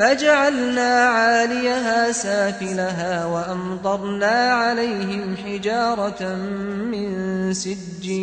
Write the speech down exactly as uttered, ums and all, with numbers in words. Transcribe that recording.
فجعلنا عاليها سافلها وأمطرنا عليهم حجارة من سجيل